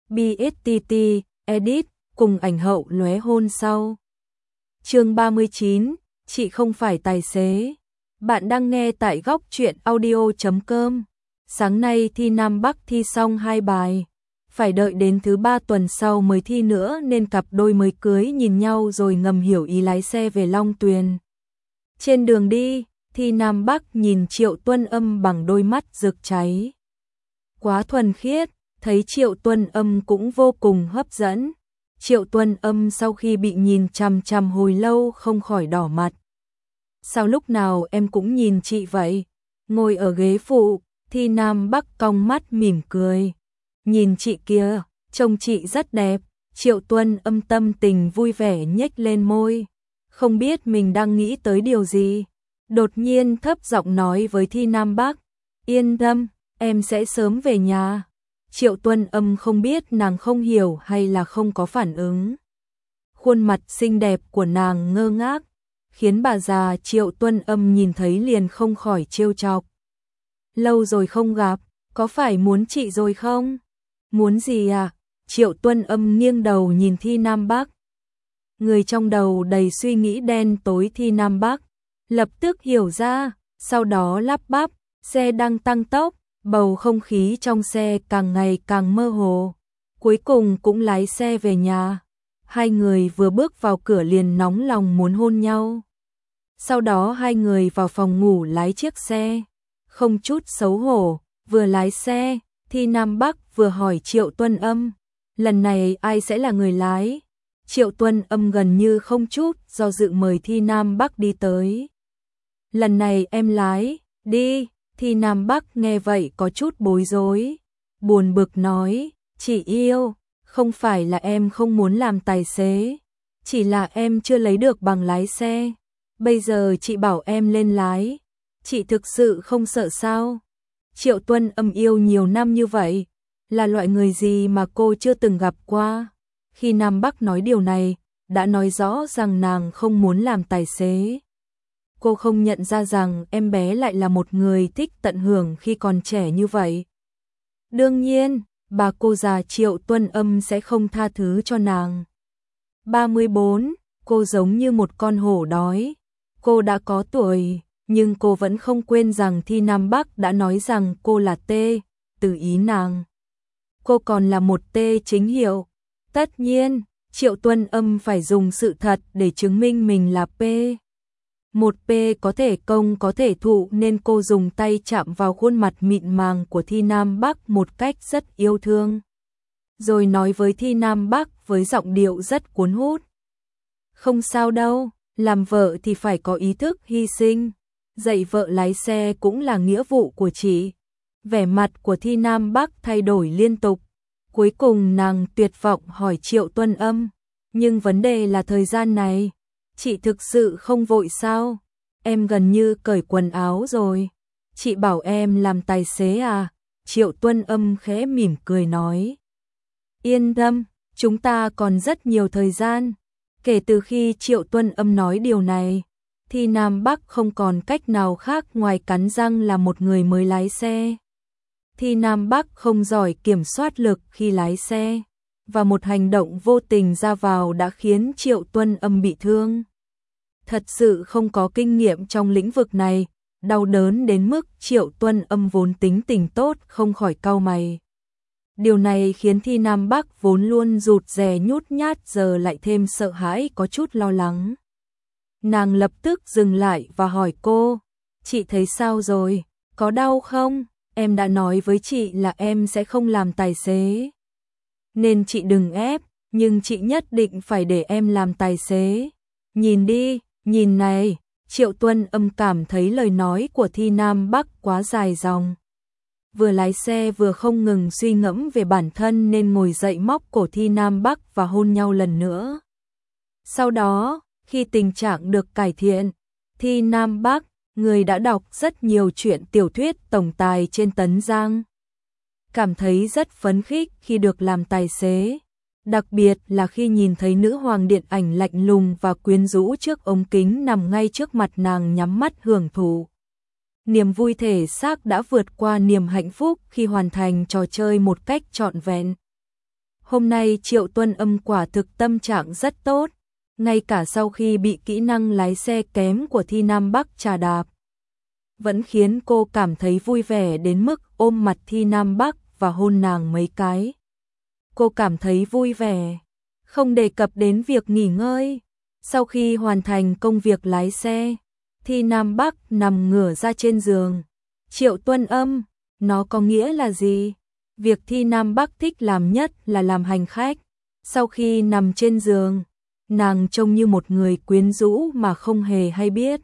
BSTT, edit, cùng ảnh hậu lóe hôn sau. Chương 39, chị không phải tài xế. Bạn đang nghe tại góc truyện audio.com. Sáng nay thi Nam Bắc thi xong 2 bài. Phải đợi đến thứ 3 tuần sau mới thi nữa nên cặp đôi mới cưới nhìn nhau rồi ngầm hiểu ý lái xe về Long Tuyền. Trên đường đi, thi Nam Bắc nhìn Triệu Tuân Âm bằng đôi mắt rực cháy. Quá thuần khiết, thấy Triệu Tuân Âm cũng vô cùng hấp dẫn. Triệu Tuân Âm sau khi bị nhìn chằm chằm hồi lâu không khỏi đỏ mặt. Sao lúc nào em cũng nhìn chị vậy? Ngồi ở ghế phụ, thi Nam Bắc cong mắt mỉm cười. Nhìn chị kia, trông chị rất đẹp. Triệu Tuân Âm tâm tình vui vẻ nhếch lên môi. Không biết mình đang nghĩ tới điều gì. Đột nhiên thấp giọng nói với thi Nam Bắc. Yên tâm, em sẽ sớm về nhà. Triệu Tuân Âm không biết nàng không hiểu hay là không có phản ứng. Khuôn mặt xinh đẹp của nàng ngơ ngác, khiến bà già Triệu Tuân Âm nhìn thấy liền không khỏi trêu chọc. Lâu rồi không gặp, có phải muốn chị rồi không? Muốn gì à? Triệu Tuân Âm nghiêng đầu nhìn thi Nam Bắc. Người trong đầu đầy suy nghĩ đen tối thi Nam Bắc, lập tức hiểu ra, sau đó lắp bắp, xe đang tăng tốc, bầu không khí trong xe càng ngày càng mơ hồ. Cuối cùng cũng lái xe về nhà. Hai người vừa bước vào cửa liền nóng lòng muốn hôn nhau. Sau đó hai người vào phòng ngủ lái chiếc xe. Không chút xấu hổ, vừa lái xe, thi Nam Bắc vừa hỏi Triệu Tuân Âm. Lần này ai sẽ là người lái? Triệu Tuân Âm gần như không chút do dự mời thi Nam Bắc đi tới. Lần này em lái, đi. Thi Nam Bắc nghe vậy có chút bối rối. Buồn bực nói, chị yêu, không phải là em không muốn làm tài xế. Chỉ là em chưa lấy được bằng lái xe. Bây giờ chị bảo em lên lái. Chị thực sự không sợ sao? Triệu Tuân Âm yêu nhiều năm như vậy. Là loại người gì mà cô chưa từng gặp qua? Khi Nam Bắc nói điều này, đã nói rõ rằng nàng không muốn làm tài xế. Cô không nhận ra rằng em bé lại là một người thích tận hưởng khi còn trẻ như vậy. Đương nhiên, bà cô già Triệu Tuân Âm sẽ không tha thứ cho nàng. 34, cô giống như một con hổ đói. Cô đã có tuổi, nhưng cô vẫn không quên rằng thi Nam Bắc đã nói rằng cô là T, từ ý nàng. Cô còn là một T chính hiệu. Tất nhiên, Triệu Tuân Âm phải dùng sự thật để chứng minh mình là P. Một P có thể công có thể thụ nên cô dùng tay chạm vào khuôn mặt mịn màng của thi Nam Bắc một cách rất yêu thương. Rồi nói với thi Nam Bắc với giọng điệu rất cuốn hút. Không sao đâu, làm vợ thì phải có ý thức hy sinh. Dạy vợ lái xe cũng là nghĩa vụ của chị. Vẻ mặt của thi Nam Bắc thay đổi liên tục. Cuối cùng nàng tuyệt vọng hỏi Triệu Tuân Âm. Nhưng vấn đề là thời gian này. Chị thực sự không vội sao? Em gần như cởi quần áo rồi. Chị bảo em làm tài xế à? Triệu Tuân Âm khẽ mỉm cười nói. Yên tâm, chúng ta còn rất nhiều thời gian. Kể từ khi Triệu Tuân Âm nói điều này, thì Nam Bắc không còn cách nào khác ngoài cắn răng là một người mới lái xe. Thì Nam Bắc không giỏi kiểm soát lực khi lái xe, và một hành động vô tình ra vào đã khiến Triệu Tuân Âm bị thương. Thật sự không có kinh nghiệm trong lĩnh vực này, đau đớn đến mức Triệu Tuân Âm vốn tính tình tốt không khỏi cau mày. Điều này khiến thi Nam Bắc vốn luôn rụt rè nhút nhát giờ lại thêm sợ hãi có chút lo lắng. Nàng lập tức dừng lại và hỏi cô, chị thấy sao rồi, có đau không? Em đã nói với chị là em sẽ không làm tài xế. Nên chị đừng ép, nhưng chị nhất định phải để em làm tài xế. Nhìn đi, nhìn này, Triệu Tuân Âm cảm thấy lời nói của thi Nam Bắc quá dài dòng. Vừa lái xe vừa không ngừng suy ngẫm về bản thân nên ngồi dậy móc cổ thi Nam Bắc và hôn nhau lần nữa. Sau đó, khi tình trạng được cải thiện, thi Nam Bắc, người đã đọc rất nhiều truyện tiểu thuyết tổng tài trên Tấn Giang, cảm thấy rất phấn khích khi được làm tài xế. Đặc biệt là khi nhìn thấy nữ hoàng điện ảnh lạnh lùng và quyến rũ trước ống kính nằm ngay trước mặt nàng nhắm mắt hưởng thụ. Niềm vui thể xác đã vượt qua niềm hạnh phúc khi hoàn thành trò chơi một cách trọn vẹn. Hôm nay Triệu Tuân Âm quả thực tâm trạng rất tốt, ngay cả sau khi bị kỹ năng lái xe kém của Thi Nam Bắc trà đạp, vẫn khiến cô cảm thấy vui vẻ đến mức ôm mặt Thi Nam Bắc và hôn nàng mấy cái. Cô cảm thấy vui vẻ, không đề cập đến việc nghỉ ngơi. Sau khi hoàn thành công việc lái xe, Thi Nam Bắc nằm ngửa ra trên giường. Triệu Tuân Âm, nó có nghĩa là gì? Việc Thi Nam Bắc thích làm nhất là làm hành khách. Sau khi nằm trên giường, nàng trông như một người quyến rũ mà không hề hay biết.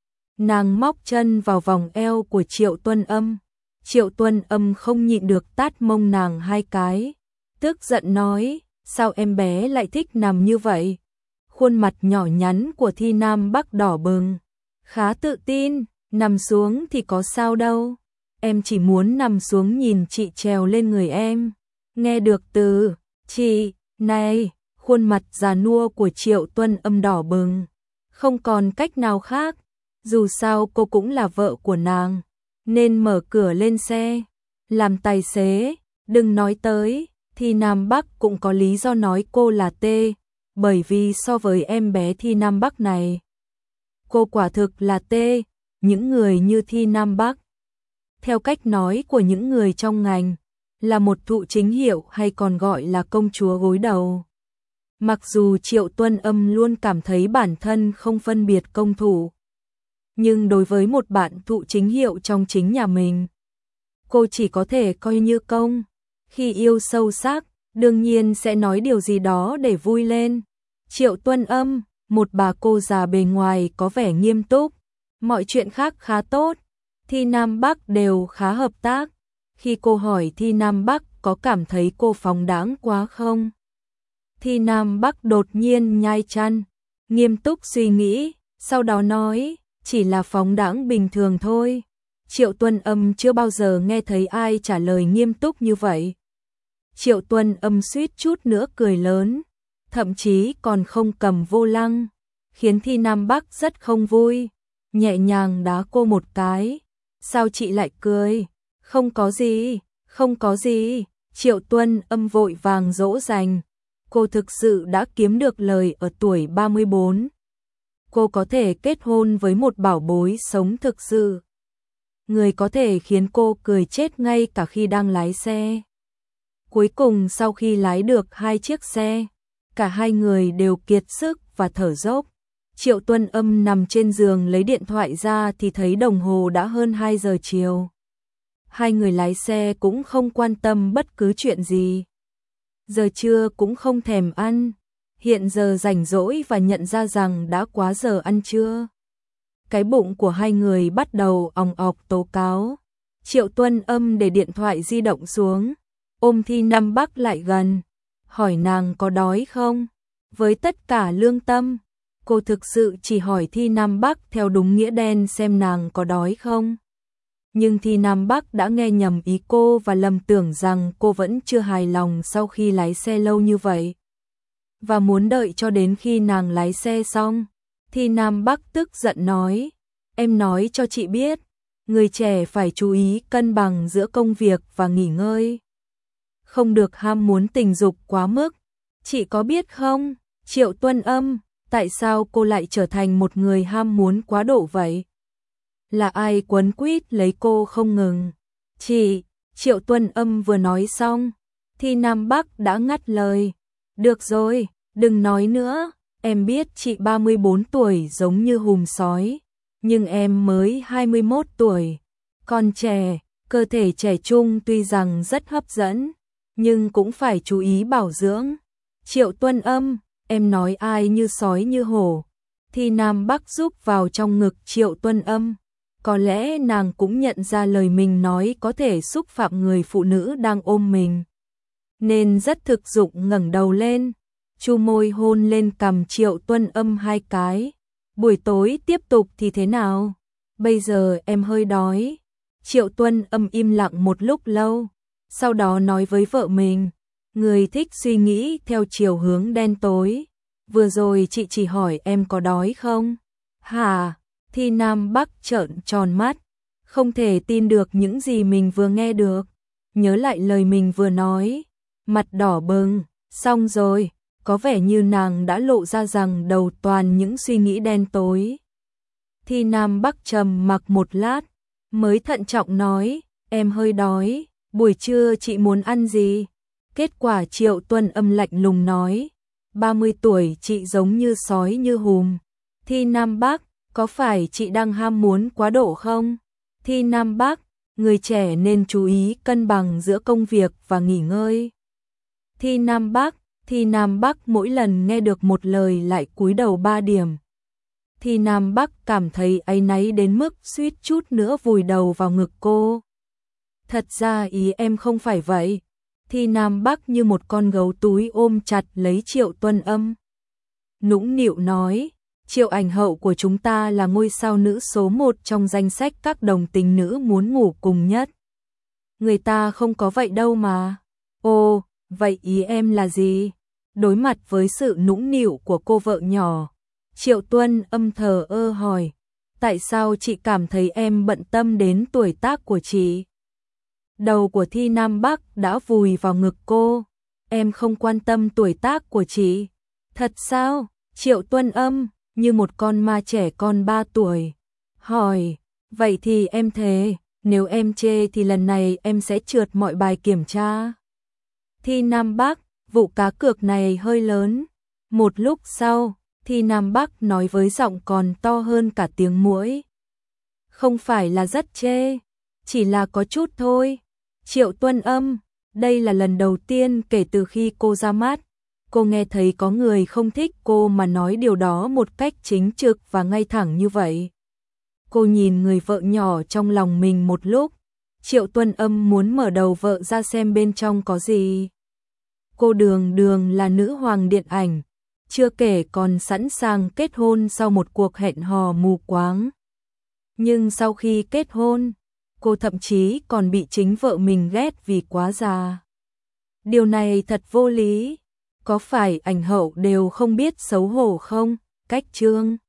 Nàng móc chân vào vòng eo của Triệu Tuân Âm. Triệu Tuân Âm không nhịn được tát mông nàng hai cái. Tức giận nói, sao em bé lại thích nằm như vậy? Khuôn mặt nhỏ nhắn của Thi Nam Bắc đỏ bừng. Khá tự tin, nằm xuống thì có sao đâu. Em chỉ muốn nằm xuống nhìn chị trèo lên người em. Nghe được từ chị này, khuôn mặt già nua của Triệu Tuân Âm đỏ bừng. Không còn cách nào khác, dù sao cô cũng là vợ của nàng, nên mở cửa lên xe. Làm tài xế, đừng nói tới, Thi Nam Bắc cũng có lý do nói cô là tê, bởi vì so với em bé Thi Nam Bắc này, cô quả thực là tê. Những người như Thi Nam Bắc, theo cách nói của những người trong ngành, là một thụ chính hiệu hay còn gọi là công chúa gối đầu. Mặc dù Triệu Tuân Âm luôn cảm thấy bản thân không phân biệt công thủ, nhưng đối với một bạn thụ chính hiệu trong chính nhà mình, cô chỉ có thể coi như công. Khi yêu sâu sắc, đương nhiên sẽ nói điều gì đó để vui lên. Triệu Tuân Âm, một bà cô già bề ngoài có vẻ nghiêm túc, mọi chuyện khác khá tốt, Thi Nam Bắc đều khá hợp tác. Khi cô hỏi Thi Nam Bắc có cảm thấy cô phóng đãng quá không? Thi Nam Bắc đột nhiên nhai răng, nghiêm túc suy nghĩ, sau đó nói, chỉ là phóng đãng bình thường thôi. Triệu Tuân Âm chưa bao giờ nghe thấy ai trả lời nghiêm túc như vậy. Triệu Tuân Âm suýt chút nữa cười lớn, thậm chí còn không cầm vô lăng, khiến Thi Nam Bắc rất không vui, nhẹ nhàng đá cô một cái. Sao chị lại cười? Không có gì, không có gì. Triệu Tuân Âm vội vàng dỗ dành. Cô thực sự đã kiếm được lời ở tuổi 34. Cô có thể kết hôn với một bảo bối sống thực sự. Người có thể khiến cô cười chết ngay cả khi đang lái xe. Cuối cùng sau khi lái được 2 chiếc xe, cả hai người đều kiệt sức và thở dốc. Triệu Tuân Âm nằm trên giường lấy điện thoại ra thì thấy đồng hồ đã hơn 2 giờ chiều. Hai người lái xe cũng không quan tâm bất cứ chuyện gì. Giờ trưa cũng không thèm ăn. Hiện giờ rảnh rỗi và nhận ra rằng đã quá giờ ăn trưa. Cái bụng của hai người bắt đầu òng ọc tố cáo. Triệu Tuân Âm để điện thoại di động xuống, ôm Thi Nam Bắc lại gần, hỏi nàng có đói không. Với tất cả lương tâm, cô thực sự chỉ hỏi Thi Nam Bắc theo đúng nghĩa đen xem nàng có đói không. Nhưng Thi Nam Bắc đã nghe nhầm ý cô và lầm tưởng rằng cô vẫn chưa hài lòng sau khi lái xe lâu như vậy, và muốn đợi cho đến khi nàng lái xe xong. Thi Nam Bắc tức giận nói, em nói cho chị biết, người trẻ phải chú ý cân bằng giữa công việc và nghỉ ngơi, không được ham muốn tình dục quá mức. Chị có biết không, Triệu Tuân Âm, tại sao cô lại trở thành một người ham muốn quá độ vậy? Là ai quấn quýt lấy cô không ngừng? Chị, Triệu Tuân Âm vừa nói xong, Thi Nam Bắc đã ngắt lời. Được rồi, đừng nói nữa, em biết chị 34 tuổi giống như hùm sói, nhưng em mới 21 tuổi, còn trẻ, cơ thể trẻ trung tuy rằng rất hấp dẫn, nhưng cũng phải chú ý bảo dưỡng. Triệu Tuân Âm, em nói ai như sói như hổ? Thi Nam Bắc giúp vào trong ngực Triệu Tuân Âm. Có lẽ nàng cũng nhận ra lời mình nói có thể xúc phạm người phụ nữ đang ôm mình, nên rất thực dụng ngẩng đầu lên, chu môi hôn lên cằm Triệu Tuân Âm 2 cái. Buổi tối tiếp tục thì thế nào? Bây giờ em hơi đói. Triệu Tuân Âm im lặng một lúc lâu, sau đó nói với vợ mình, người thích suy nghĩ theo chiều hướng đen tối. Vừa rồi chị chỉ hỏi em có đói không? Hả? Thi Nam Bắc trợn tròn mắt, không thể tin được những gì mình vừa nghe được. Nhớ lại lời mình vừa nói, mặt đỏ bừng, Xong rồi, có vẻ như nàng đã lộ ra rằng đầu toàn những suy nghĩ đen tối. Thi Nam Bắc trầm mặc một lát, mới thận trọng nói, em hơi đói, buổi trưa chị muốn ăn gì? Kết quả Triệu Tuân Âm lạnh lùng nói, 30 tuổi chị giống như sói như hùm. Thi Nam Bắc, có phải chị đang ham muốn quá độ không? Thi Nam Bắc, người trẻ nên chú ý cân bằng giữa công việc và nghỉ ngơi. Thi Nam Bắc mỗi lần nghe được một lời lại cúi đầu 3 điểm. Thi Nam Bắc cảm thấy áy náy đến mức suýt chút nữa vùi đầu vào ngực cô. Thật ra ý em không phải vậy. Thi Nam Bắc như một con gấu túi ôm chặt lấy Triệu Tuân Âm. Nũng nịu nói, Triệu ảnh hậu của chúng ta là ngôi sao nữ số 1 trong danh sách các đồng tính nữ muốn ngủ cùng nhất. Người ta không có vậy đâu mà. Ồ, vậy ý em là gì? Đối mặt với sự nũng nịu của cô vợ nhỏ, Triệu Tuân Âm thờ ơ hỏi, tại sao chị cảm thấy em bận tâm đến tuổi tác của chị? Đầu của Thi Nam Bắc đã vùi vào ngực cô. Em không quan tâm tuổi tác của chị. Thật sao? Triệu Tuân Âm, như một con ma trẻ con 3 tuổi. Hỏi, vậy thì em thề, nếu em chê thì lần này em sẽ trượt mọi bài kiểm tra. Thi Nam Bắc, vụ cá cược này hơi lớn. Một lúc sau, Thi Nam Bắc nói với giọng còn to hơn cả tiếng muỗi. Không phải là rất chê, chỉ là có chút thôi. Triệu Tuân Âm, đây là lần đầu tiên kể từ khi cô ra mắt, cô nghe thấy có người không thích cô mà nói điều đó một cách chính trực và ngay thẳng như vậy. Cô nhìn người vợ nhỏ trong lòng mình một lúc. Triệu Tuân Âm muốn mở đầu vợ ra xem bên trong có gì. Cô đường đường là nữ hoàng điện ảnh, chưa kể còn sẵn sàng kết hôn sau một cuộc hẹn hò mù quáng. Nhưng sau khi kết hôn, cô thậm chí còn bị chính vợ mình ghét vì quá già. Điều này thật vô lý. Có phải ảnh hậu đều không biết xấu hổ không? Cách chương